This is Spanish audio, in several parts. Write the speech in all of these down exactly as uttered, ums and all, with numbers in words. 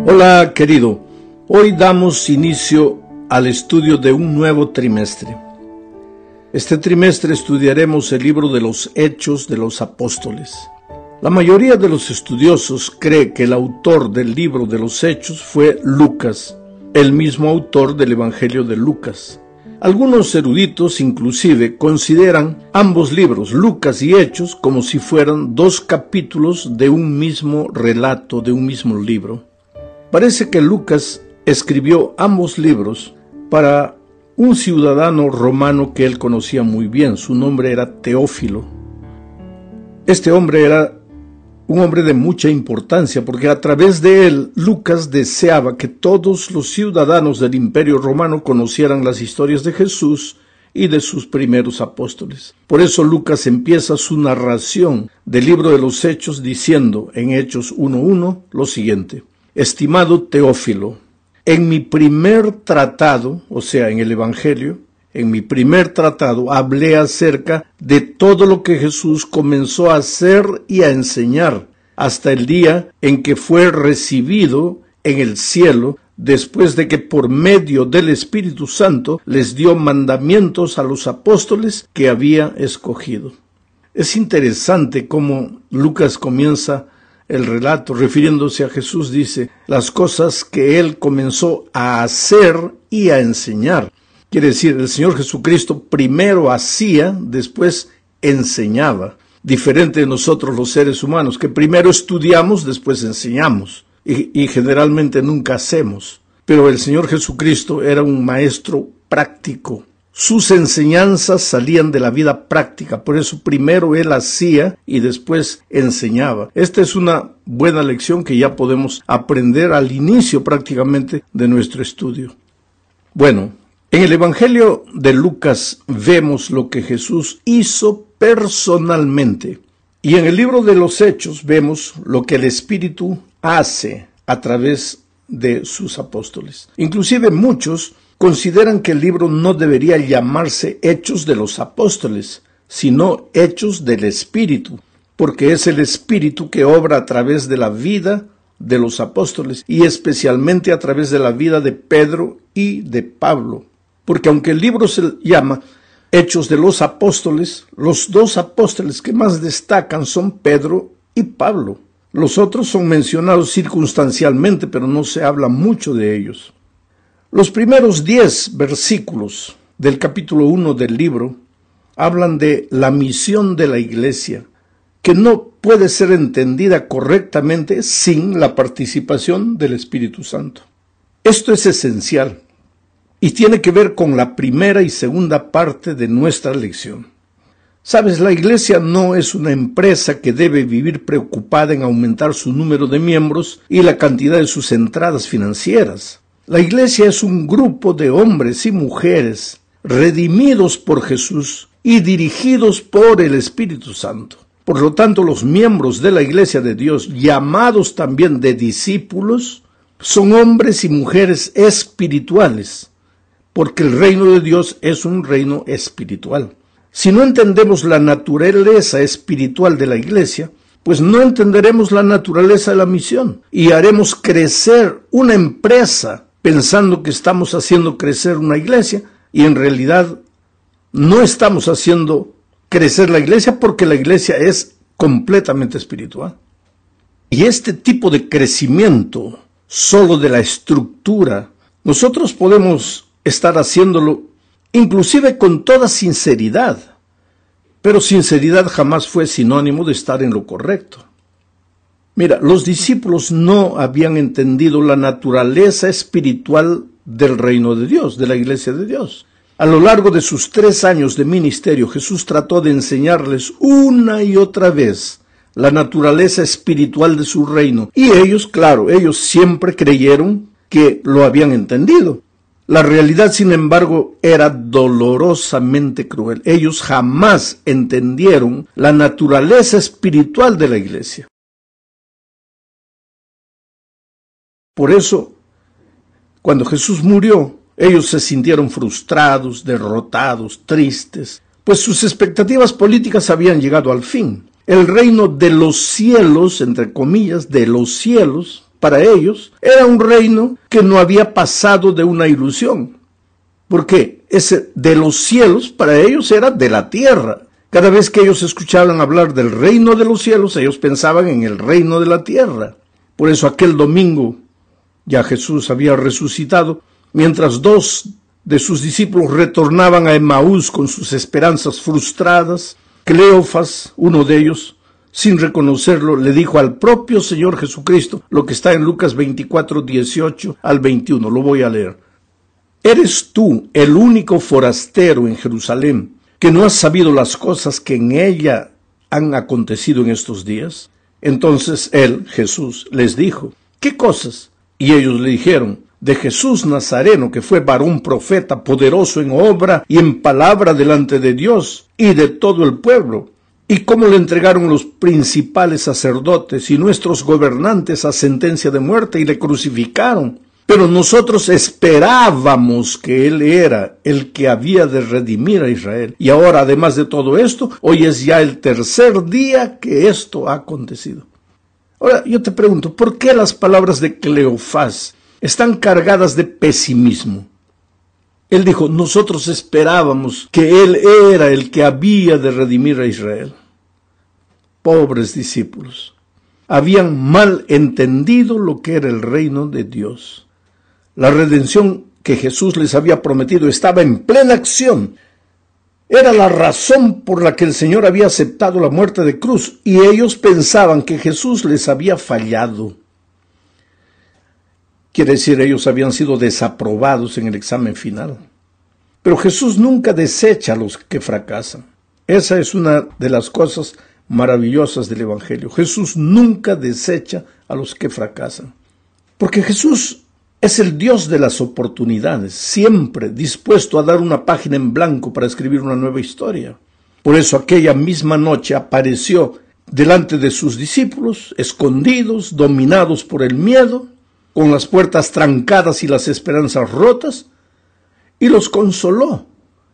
Hola querido, hoy damos inicio al estudio de un nuevo trimestre. Este trimestre estudiaremos el libro de los Hechos de los Apóstoles. La mayoría de los estudiosos cree que el autor del libro de los Hechos fue Lucas, el mismo autor del Evangelio de Lucas. Algunos eruditos inclusive consideran ambos libros, Lucas y Hechos, como si fueran dos capítulos de un mismo relato, de un mismo libro. Parece que Lucas escribió ambos libros para un ciudadano romano que él conocía muy bien. Su nombre era Teófilo. Este hombre era un hombre de mucha importancia porque a través de él Lucas deseaba que todos los ciudadanos del Imperio Romano conocieran las historias de Jesús y de sus primeros apóstoles. Por eso Lucas empieza su narración del libro de los Hechos diciendo en Hechos uno uno lo siguiente: Estimado Teófilo, en mi primer tratado, o sea, en el Evangelio, en mi primer tratado hablé acerca de todo lo que Jesús comenzó a hacer y a enseñar hasta el día en que fue recibido en el cielo, después de que por medio del Espíritu Santo les dio mandamientos a los apóstoles que había escogido. Es interesante cómo Lucas comienza el relato refiriéndose a Jesús. Dice, las cosas que él comenzó a hacer y a enseñar. Quiere decir, el Señor Jesucristo primero hacía, después enseñaba. Diferente de nosotros los seres humanos, que primero estudiamos, después enseñamos. Y, y generalmente nunca hacemos. Pero el Señor Jesucristo era un maestro práctico. Sus enseñanzas salían de la vida práctica, por eso primero él hacía y después enseñaba. Esta es una buena lección que ya podemos aprender al inicio prácticamente de nuestro estudio. Bueno, en el Evangelio de Lucas vemos lo que Jesús hizo personalmente. Y en el libro de los Hechos vemos lo que el Espíritu hace a través de sus apóstoles. Inclusive muchos consideran que el libro no debería llamarse Hechos de los Apóstoles, sino Hechos del Espíritu, porque es el Espíritu que obra a través de la vida de los apóstoles y especialmente a través de la vida de Pedro y de Pablo. Porque aunque el libro se llama Hechos de los Apóstoles, los dos apóstoles que más destacan son Pedro y Pablo. Los otros son mencionados circunstancialmente, pero no se habla mucho de ellos. Los primeros diez versículos del capítulo uno del libro hablan de la misión de la iglesia, que no puede ser entendida correctamente sin la participación del Espíritu Santo. Esto es esencial y tiene que ver con la primera y segunda parte de nuestra lección. Sabes, la iglesia no es una empresa que debe vivir preocupada en aumentar su número de miembros y la cantidad de sus entradas financieras. La iglesia es un grupo de hombres y mujeres redimidos por Jesús y dirigidos por el Espíritu Santo. Por lo tanto, los miembros de la iglesia de Dios, llamados también de discípulos, son hombres y mujeres espirituales, porque el reino de Dios es un reino espiritual. Si no entendemos la naturaleza espiritual de la iglesia, pues no entenderemos la naturaleza de la misión y haremos crecer una empresa pensando que estamos haciendo crecer una iglesia y en realidad no estamos haciendo crecer la iglesia porque la iglesia es completamente espiritual. Y este tipo de crecimiento solo de la estructura, nosotros podemos estar haciéndolo inclusive con toda sinceridad, pero sinceridad jamás fue sinónimo de estar en lo correcto. Mira, los discípulos no habían entendido la naturaleza espiritual del reino de Dios, de la iglesia de Dios. A lo largo de sus tres años de ministerio, Jesús trató de enseñarles una y otra vez la naturaleza espiritual de su reino. Y ellos, claro, ellos siempre creyeron que lo habían entendido. La realidad, sin embargo, era dolorosamente cruel. Ellos jamás entendieron la naturaleza espiritual de la iglesia. Por eso, cuando Jesús murió, ellos se sintieron frustrados, derrotados, tristes, pues sus expectativas políticas habían llegado al fin. El reino de los cielos, entre comillas, de los cielos, para ellos, era un reino que no había pasado de una ilusión. Porque ese de los cielos para ellos era de la tierra. Cada vez que ellos escuchaban hablar del reino de los cielos, ellos pensaban en el reino de la tierra. Por eso aquel domingo ya Jesús había resucitado, mientras dos de sus discípulos retornaban a Emaús con sus esperanzas frustradas. Cleofas, uno de ellos, sin reconocerlo, le dijo al propio Señor Jesucristo lo que está en Lucas veinticuatro, dieciocho al veintiuno. Lo voy a leer. ¿Eres tú el único forastero en Jerusalén que no has sabido las cosas que en ella han acontecido en estos días? Entonces él, Jesús, les dijo, ¿qué cosas? Y ellos le dijeron, de Jesús Nazareno, que fue varón profeta, poderoso en obra y en palabra delante de Dios y de todo el pueblo, y cómo le entregaron los principales sacerdotes y nuestros gobernantes a sentencia de muerte y le crucificaron. Pero nosotros esperábamos que Él era el que había de redimir a Israel. Y ahora, además de todo esto, hoy es ya el tercer día que esto ha acontecido. Ahora, yo te pregunto, ¿por qué las palabras de Cleofás están cargadas de pesimismo? Él dijo, nosotros esperábamos que Él era el que había de redimir a Israel. Pobres discípulos, habían mal entendido lo que era el reino de Dios. La redención que Jesús les había prometido estaba en plena acción. Era la razón por la que el Señor había aceptado la muerte de cruz, y ellos pensaban que Jesús les había fallado. Quiere decir, ellos habían sido desaprobados en el examen final. Pero Jesús nunca desecha a los que fracasan. Esa es una de las cosas maravillosas del Evangelio. Jesús nunca desecha a los que fracasan. Porque Jesús es el Dios de las oportunidades, siempre dispuesto a dar una página en blanco para escribir una nueva historia. Por eso aquella misma noche apareció delante de sus discípulos, escondidos, dominados por el miedo, con las puertas trancadas y las esperanzas rotas, y los consoló,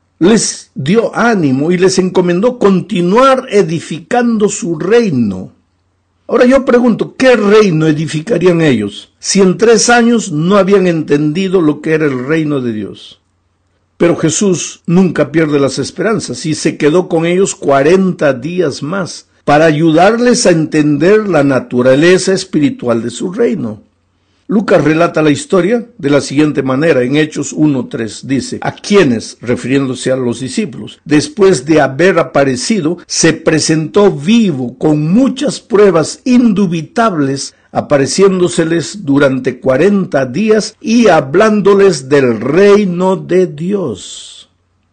les dio ánimo y les encomendó continuar edificando su reino. Ahora yo pregunto, ¿qué reino edificarían ellos si en tres años no habían entendido lo que era el reino de Dios? Pero Jesús nunca pierde las esperanzas y se quedó con ellos cuarenta días más para ayudarles a entender la naturaleza espiritual de su reino. Lucas relata la historia de la siguiente manera, en Hechos uno tres, dice, a quienes, refiriéndose a los discípulos, después de haber aparecido, se presentó vivo con muchas pruebas indubitables, apareciéndoseles durante cuarenta días y hablándoles del reino de Dios.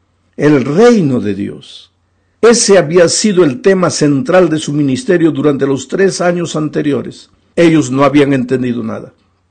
El reino de Dios. Ese había sido el tema central de su ministerio durante los tres años anteriores. Ellos no habían entendido nada.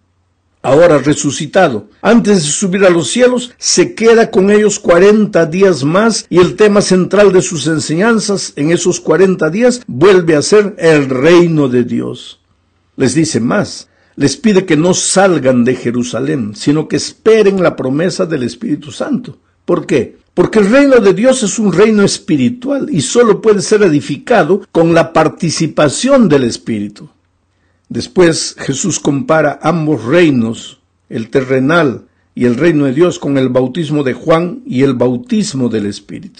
Ahora resucitado, antes de subir a los cielos, se queda con ellos cuarenta días más y el tema central de sus enseñanzas en esos cuarenta días vuelve a ser el reino de Dios. Les dice más, les pide que no salgan de Jerusalén, sino que esperen la promesa del Espíritu Santo. ¿Por qué? Porque el reino de Dios es un reino espiritual y solo puede ser edificado con la participación del Espíritu. Después Jesús compara ambos reinos, el terrenal y el reino de Dios, con el bautismo de Juan y el bautismo del Espíritu.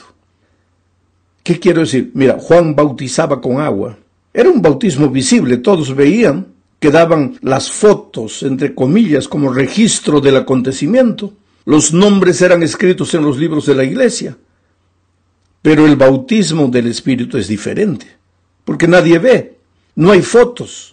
¿Qué quiero decir? Mira, Juan bautizaba con agua. Era un bautismo visible, todos veían, que daban las fotos, entre comillas, como registro del acontecimiento. Los nombres eran escritos en los libros de la iglesia. Pero el bautismo del Espíritu es diferente, porque nadie ve, no hay fotos.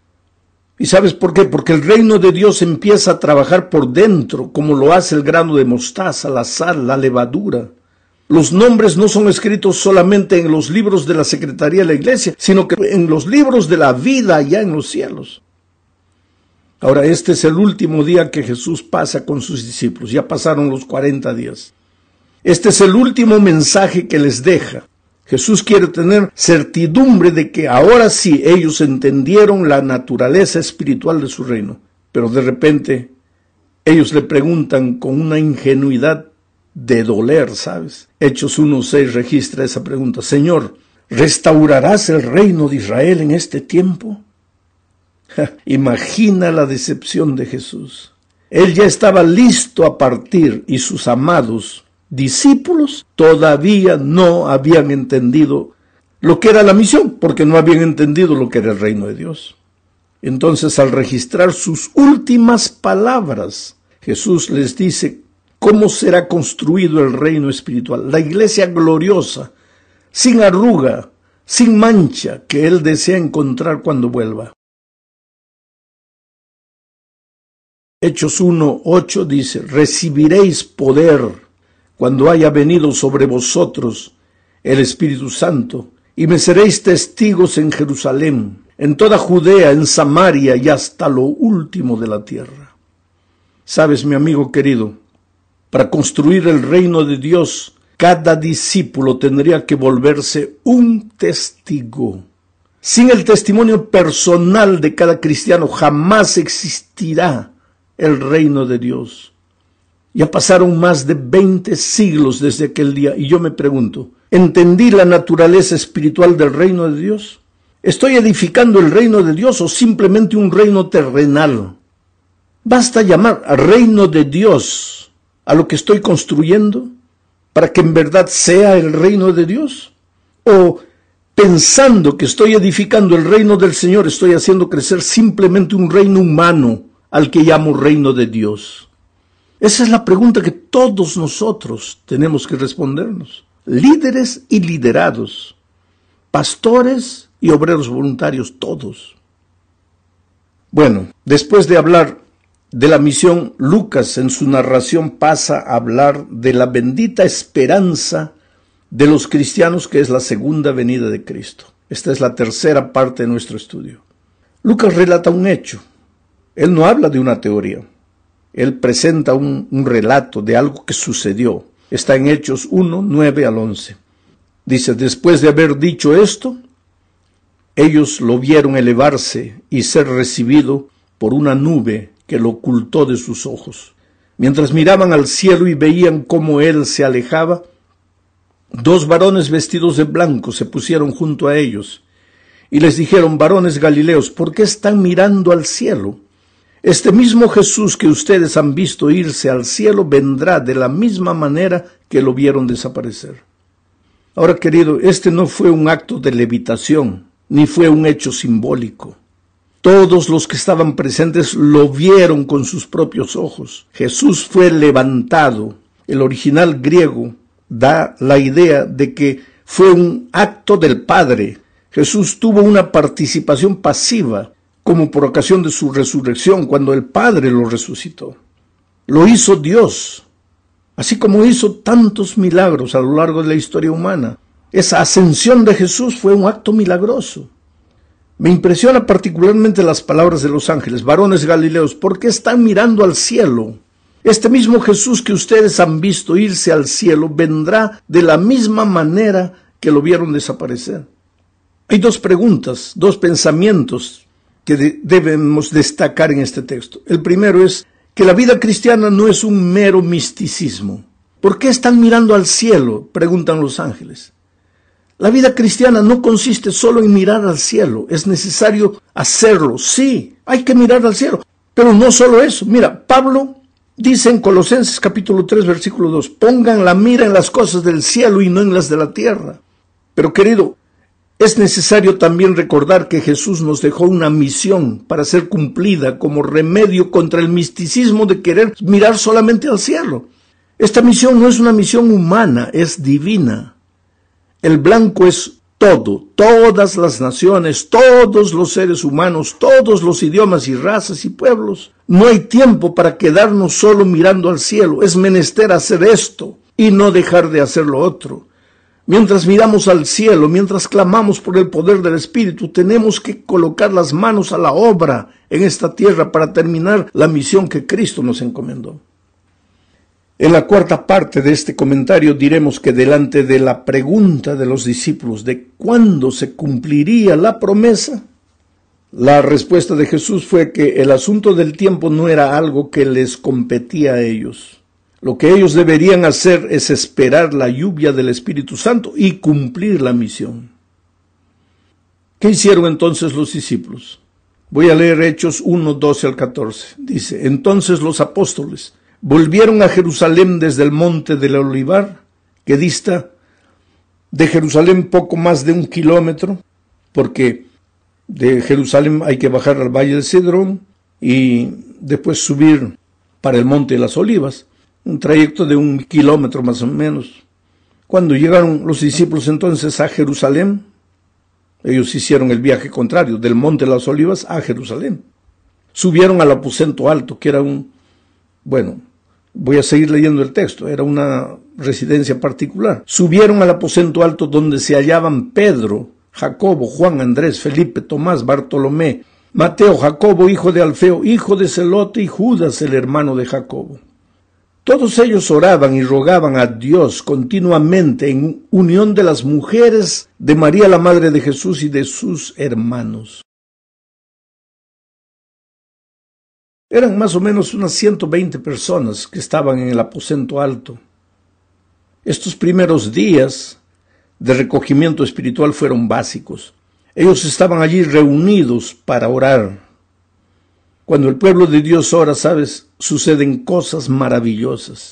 ¿Y sabes por qué? Porque el reino de Dios empieza a trabajar por dentro, como lo hace el grano de mostaza, la sal, la levadura. Los nombres no son escritos solamente en los libros de la secretaría de la iglesia, sino que en los libros de la vida allá en los cielos. Ahora, este es el último día que Jesús pasa con sus discípulos. Ya pasaron los cuarenta días. Este es el último mensaje que les deja. Jesús quiere tener certidumbre de que ahora sí ellos entendieron la naturaleza espiritual de su reino. Pero de repente ellos le preguntan con una ingenuidad de doler, ¿sabes? Hechos uno seis registra esa pregunta. Señor, ¿restaurarás el reino de Israel en este tiempo? Imagina la decepción de Jesús. Él ya estaba listo a partir y sus amados discípulos todavía no habían entendido lo que era la misión, porque no habían entendido lo que era el reino de Dios. Entonces, al registrar sus últimas palabras, Jesús les dice cómo será construido el reino espiritual, la iglesia gloriosa, sin arruga, sin mancha, que Él desea encontrar cuando vuelva. Hechos uno, ocho dice, recibiréis poder cuando haya venido sobre vosotros el Espíritu Santo, y me seréis testigos en Jerusalén, en toda Judea, en Samaria y hasta lo último de la tierra. Sabes, mi amigo querido, para construir el reino de Dios, cada discípulo tendría que volverse un testigo. Sin el testimonio personal de cada cristiano, jamás existirá el reino de Dios. Ya pasaron más de veinte siglos desde aquel día y yo me pregunto, ¿entendí la naturaleza espiritual del reino de Dios? ¿Estoy edificando el reino de Dios o simplemente un reino terrenal? Basta llamar al reino de Dios a lo que estoy construyendo para que en verdad sea el reino de Dios. ¿O pensando que estoy edificando el reino del Señor, estoy haciendo crecer simplemente un reino humano al que llamo reino de Dios? Esa es la pregunta que todos nosotros tenemos que respondernos. Líderes y liderados, pastores y obreros voluntarios, todos. Bueno, después de hablar de la misión, Lucas en su narración pasa a hablar de la bendita esperanza de los cristianos, que es la segunda venida de Cristo. Esta es la tercera parte de nuestro estudio. Lucas relata un hecho. Él no habla de una teoría. Él presenta un, un relato de algo que sucedió. Está en Hechos uno, nueve al once. Dice, después de haber dicho esto, ellos lo vieron elevarse y ser recibido por una nube que lo ocultó de sus ojos. Mientras miraban al cielo y veían cómo él se alejaba, dos varones vestidos de blanco se pusieron junto a ellos y les dijeron, varones galileos, ¿por qué están mirando al cielo? Este mismo Jesús que ustedes han visto irse al cielo vendrá de la misma manera que lo vieron desaparecer. Ahora, querido, este no fue un acto de levitación, ni fue un hecho simbólico. Todos los que estaban presentes lo vieron con sus propios ojos. Jesús fue levantado. El original griego da la idea de que fue un acto del Padre. Jesús tuvo una participación pasiva, como por ocasión de su resurrección, cuando el Padre lo resucitó. Lo hizo Dios, así como hizo tantos milagros a lo largo de la historia humana. Esa ascensión de Jesús fue un acto milagroso. Me impresiona particularmente las palabras de los ángeles, varones galileos, ¿por qué están mirando al cielo? Este mismo Jesús que ustedes han visto irse al cielo vendrá de la misma manera que lo vieron desaparecer. Hay dos preguntas, dos pensamientos que de- debemos destacar en este texto. El primero es que la vida cristiana no es un mero misticismo. ¿Por qué están mirando al cielo?, preguntan los ángeles. La vida cristiana no consiste solo en mirar al cielo, es necesario hacerlo. Sí, hay que mirar al cielo, pero no solo eso. Mira, Pablo dice en Colosenses capítulo tres, versículo dos, pongan la mira en las cosas del cielo y no en las de la tierra. Pero querido, es necesario también recordar que Jesús nos dejó una misión para ser cumplida como remedio contra el misticismo de querer mirar solamente al cielo. Esta misión no es una misión humana, es divina. El blanco es todo, todas las naciones, todos los seres humanos, todos los idiomas y razas y pueblos. No hay tiempo para quedarnos solo mirando al cielo. Es menester hacer esto y no dejar de hacer lo otro. Mientras miramos al cielo, mientras clamamos por el poder del Espíritu, tenemos que colocar las manos a la obra en esta tierra para terminar la misión que Cristo nos encomendó. En la cuarta parte de este comentario diremos que delante de la pregunta de los discípulos de cuándo se cumpliría la promesa, la respuesta de Jesús fue que el asunto del tiempo no era algo que les competía a ellos. Lo que ellos deberían hacer es esperar la lluvia del Espíritu Santo y cumplir la misión. ¿Qué hicieron entonces los discípulos? Voy a leer Hechos uno, doce al catorce. Dice, entonces los apóstoles volvieron a Jerusalén desde el monte del Olivar, que dista de Jerusalén poco más de un kilómetro, porque de Jerusalén hay que bajar al Valle del Cedrón y después subir para el Monte de las Olivas, un trayecto de un kilómetro más o menos. Cuando llegaron los discípulos entonces a Jerusalén, ellos hicieron el viaje contrario, del Monte de las Olivas a Jerusalén. Subieron al aposento alto, que era un, bueno, voy a seguir leyendo el texto, era una residencia particular. Subieron al aposento alto donde se hallaban Pedro, Jacobo, Juan, Andrés, Felipe, Tomás, Bartolomé, Mateo, Jacobo, hijo de Alfeo, hijo de Zelote, y Judas, el hermano de Jacobo. Todos ellos oraban y rogaban a Dios continuamente en unión de las mujeres de María, la madre de Jesús, y de sus hermanos. Eran más o menos unas ciento veinte personas que estaban en el aposento alto. Estos primeros días de recogimiento espiritual fueron básicos. Ellos estaban allí reunidos para orar. Cuando el pueblo de Dios ora, ¿sabes? Suceden cosas maravillosas.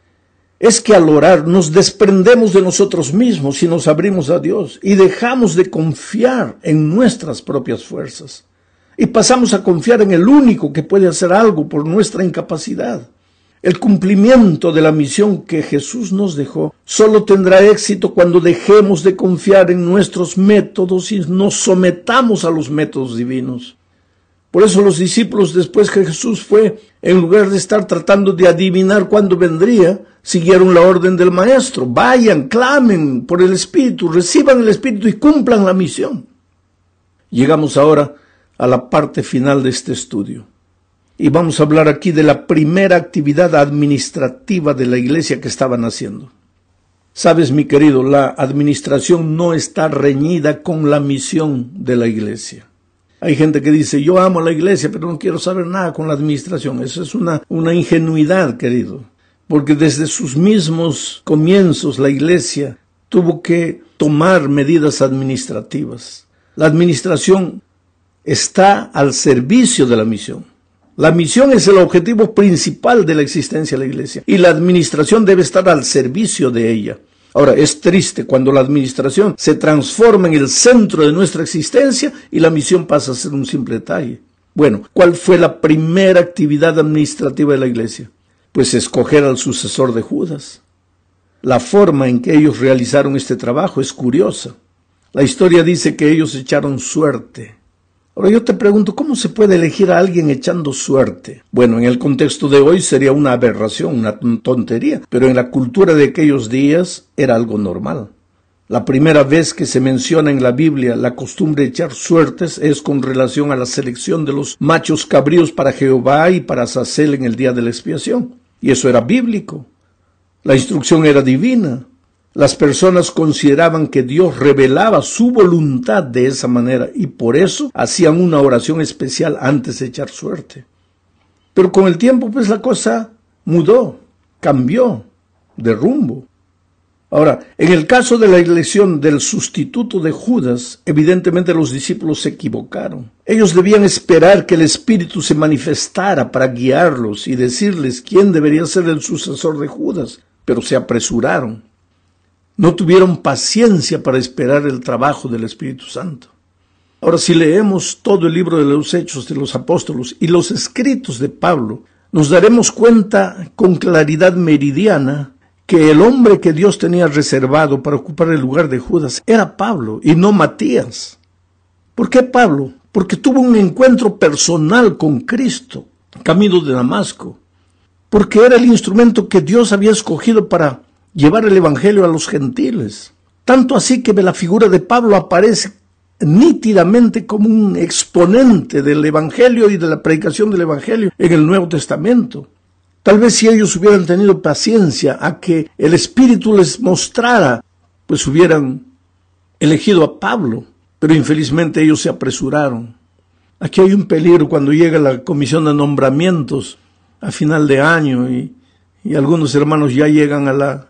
Es que al orar nos desprendemos de nosotros mismos y nos abrimos a Dios y dejamos de confiar en nuestras propias fuerzas. Y pasamos a confiar en el único que puede hacer algo por nuestra incapacidad. El cumplimiento de la misión que Jesús nos dejó solo tendrá éxito cuando dejemos de confiar en nuestros métodos y nos sometamos a los métodos divinos. Por eso los discípulos, después que Jesús fue, en lugar de estar tratando de adivinar cuándo vendría, siguieron la orden del Maestro. Vayan, clamen por el Espíritu, reciban el Espíritu y cumplan la misión. Llegamos ahora a la parte final de este estudio. Y vamos a hablar aquí de la primera actividad administrativa de la iglesia que estaban haciendo. Sabes, mi querido, la administración no está reñida con la misión de la iglesia. Hay gente que dice, yo amo la iglesia, pero no quiero saber nada con la administración. Eso es una, una ingenuidad, querido. Porque desde sus mismos comienzos la iglesia tuvo que tomar medidas administrativas. La administración está al servicio de la misión. La misión es el objetivo principal de la existencia de la iglesia y la administración debe estar al servicio de ella. Ahora, es triste cuando la administración se transforma en el centro de nuestra existencia y la misión pasa a ser un simple detalle. Bueno, ¿cuál fue la primera actividad administrativa de la iglesia? Pues escoger al sucesor de Judas. La forma en que ellos realizaron este trabajo es curiosa. La historia dice que ellos echaron suerte. Ahora yo te pregunto, ¿cómo se puede elegir a alguien echando suerte? Bueno, en el contexto de hoy sería una aberración, una tontería, pero en la cultura de aquellos días era algo normal. La primera vez que se menciona en la Biblia la costumbre de echar suertes es con relación a la selección de los machos cabríos para Jehová y para Azazel en el día de la expiación. Y eso era bíblico. La instrucción era divina. Las personas consideraban que Dios revelaba su voluntad de esa manera y por eso hacían una oración especial antes de echar suerte. Pero con el tiempo pues la cosa mudó, cambió de rumbo. Ahora, en el caso de la elección del sustituto de Judas, evidentemente los discípulos se equivocaron. Ellos debían esperar que el Espíritu se manifestara para guiarlos y decirles quién debería ser el sucesor de Judas, pero se apresuraron. No tuvieron paciencia para esperar el trabajo del Espíritu Santo. Ahora, si leemos todo el libro de los Hechos de los Apóstoles y los escritos de Pablo, nos daremos cuenta con claridad meridiana que el hombre que Dios tenía reservado para ocupar el lugar de Judas era Pablo y no Matías. ¿Por qué Pablo? Porque tuvo un encuentro personal con Cristo, camino de Damasco. Porque era el instrumento que Dios había escogido para llevar el evangelio a los gentiles. Tanto así que la figura de Pablo aparece nítidamente como un exponente del evangelio y de la predicación del evangelio en el Nuevo Testamento. Tal vez si ellos hubieran tenido paciencia a que el Espíritu les mostrara, pues hubieran elegido a Pablo, pero infelizmente ellos se apresuraron. Aquí hay un peligro cuando llega la comisión de nombramientos a final de año y, y algunos hermanos ya llegan a la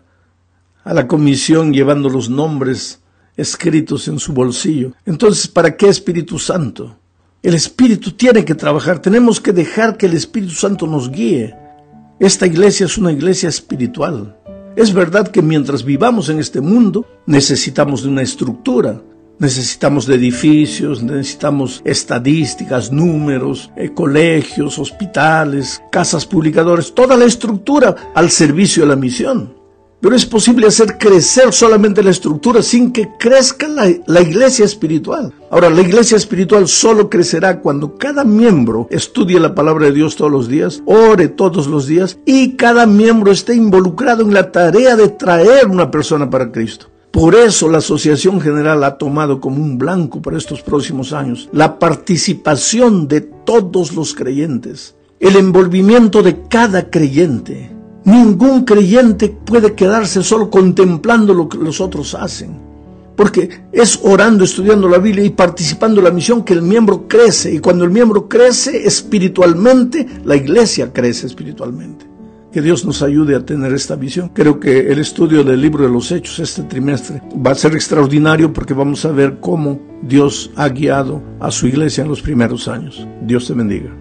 a la comisión llevando los nombres escritos en su bolsillo. Entonces, ¿para qué Espíritu Santo? El Espíritu tiene que trabajar, tenemos que dejar que el Espíritu Santo nos guíe. Esta iglesia es una iglesia espiritual. Es verdad que mientras vivamos en este mundo, necesitamos de una estructura, necesitamos de edificios, necesitamos estadísticas, números, eh, colegios, hospitales, casas publicadoras, toda la estructura al servicio de la misión. Pero es posible hacer crecer solamente la estructura sin que crezca la, la iglesia espiritual. Ahora, la iglesia espiritual solo crecerá cuando cada miembro estudie la palabra de Dios todos los días, ore todos los días y cada miembro esté involucrado en la tarea de traer una persona para Cristo. Por eso la Asociación General ha tomado como un blanco para estos próximos años la participación de todos los creyentes, el envolvimiento de cada creyente. Ningún creyente puede quedarse solo contemplando lo que los otros hacen, porque es orando, estudiando la Biblia y participando en la misión que el miembro crece, y cuando el miembro crece espiritualmente, la iglesia crece espiritualmente. Que Dios nos ayude a tener esta visión. Creo que el estudio del libro de los Hechos este trimestre va a ser extraordinario porque vamos a ver cómo Dios ha guiado a su iglesia en los primeros años. Dios te bendiga.